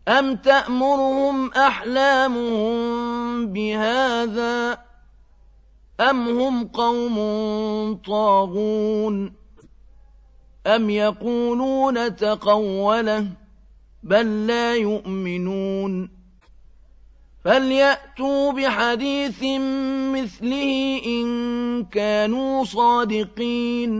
أَمْ تَأْمُرُهُمْ أَحْلَامُهُم بِهَٰذَا أَمْ هُمْ قَوْمٌ طَاغُونَ أَمْ يَقُولُونَ تَقَوَّلَهُ بَل لَّا يُؤْمِنُونَ فَلْيَأْتُوا بِحَدِيثٍ مِّثْلِهِ إِن كَانُوا صَادِقِينَ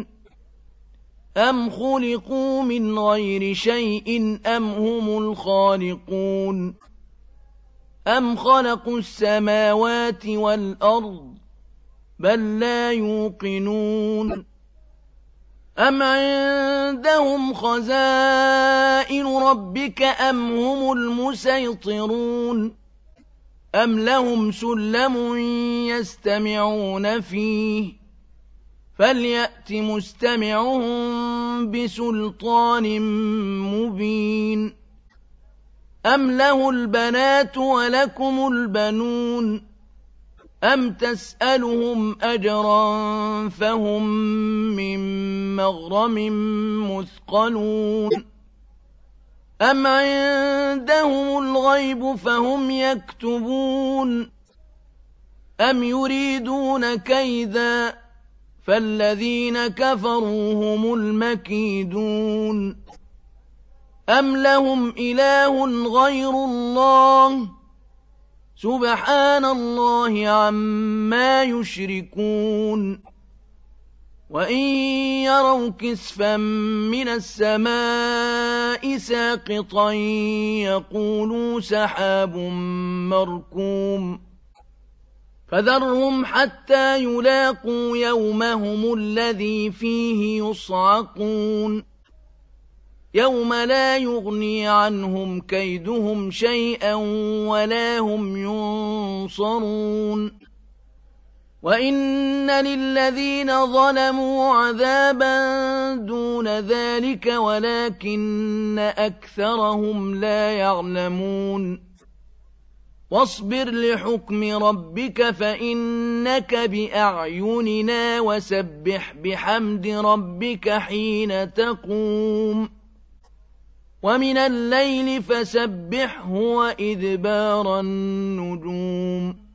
أَمْ خُلِقُوا مِنْ غَيْرِ شَيْءٍ أَمْ هُمُ الْخَالِقُونَ أَمْ خَلَقُوا السَّمَاوَاتِ وَالْأَرْضَ بَل لَّا يُوقِنُونَ أَمْ عِندَهُمْ خَزَائِنُ رَبِّكَ أَمْ هُمُ الْمُصَيْطِرُونَ أَمْ لَهُمْ سُلَّمٌ يَسْتَمِعُونَ فِيهِ فَلْيَأْتِ مُسْتَمِعُهُم بِسُلْطَانٍ مُّبِينٍ أَمْ لَهُ الْبَنَاتُ وَلَكُمُ الْبَنُونَ أَمْ تَسْأَلُهُمْ أَجْرًا فَهُم مِّن مَّغْرَمٍ مُّثْقَلُونَ أَمْ عِندَهُمُ الْغَيْبُ فَهُمْ يَكْتُبُونَ أَمْ يُرِيدُونَ كَيْدًا فَالَّذِينَ كَفَرُوا هُمُ الْمَكِيدُونَ أَمْ لَهُمْ إِلَٰهٌ غَيْرُ اللَّهِ سُبْحَانَ اللَّهِ عَمَّا يُشْرِكُونَ وَإِن يَرَوْا كِسْفًا مِّنَ السَّمَاءِ سَاقِطًا يَقُولُوا سَحَابٌ مَّرْكُومٌ فَذَرْهُمْ حَتَّىٰ يُلَاقُوا يَوْمَهُمُ الَّذِي فِيهِ يُصْعَقُونَ يَوْمَ لَا يُغْنِي عَنْهُمْ كَيْدُهُمْ شَيْئًا وَلَا هُمْ يُنصَرُونَ وَإِنَّ لِلَّذِينَ ظَلَمُوا عَذَابًا دُونَ ذَٰلِكَ وَلَٰكِنَّ أَكْثَرَهُمْ لَا يَعْلَمُونَ وَاصْبِرْ لِحُكْمِ رَبِّكَ فَإِنَّكَ بِأَعْيُنِنَا وَسَبِّحْ بِحَمْدِ رَبِّكَ حِينَ تَقُومُ وَمِنَ اللَّيْلِ فَسَبِّحْهُ وَإِدْبَارَ النُّجُومِ